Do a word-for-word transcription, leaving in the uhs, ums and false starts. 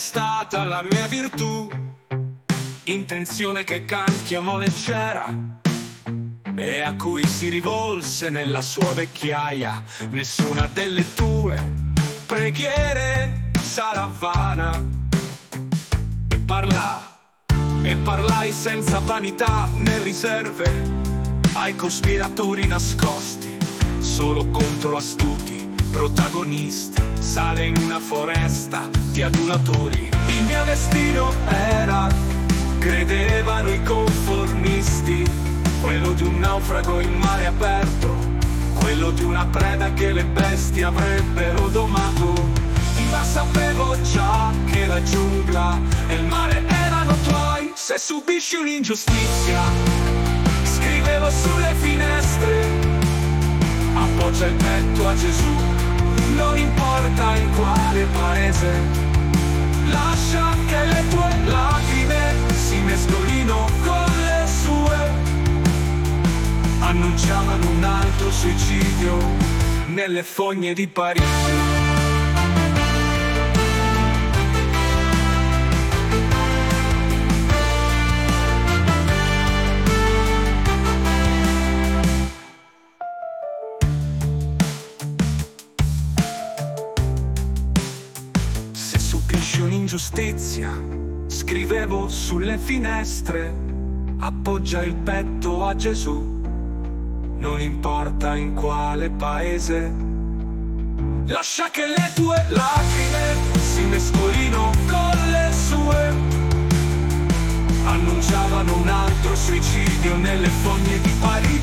stata la mia virtù, intenzione che Kant chiamò leggera e a cui si rivolse nella sua vecchiaia. Nessuna delle tue preghiere sarà vana. E parla, e parlai senza vanità né riserve ai cospiratori nascosti, solo contro astuti protagonisti. Sale in una foresta di adulatori. Il mio destino era, credevano i conformisti, quello di un naufrago in mare aperto, quello di una preda che le bestie avrebbero domato. Ma sapevo già che la giungla e il mare erano tuoi. Se subisci un'ingiustizia, scrivevo sulle finestre, appoggia il petto a Gesù, non importa in quale paese. Lascia che le tue lacrime si mescolino con le sue. Annunciavano un altro suicidio nelle fogne di Parigi. Un'ingiustizia, scrivevo sulle finestre, appoggia il petto a Gesù, non importa in quale paese. Lascia che le tue lacrime si mescolino con le sue. Annunciavano un altro suicidio nelle fogne di Parigi.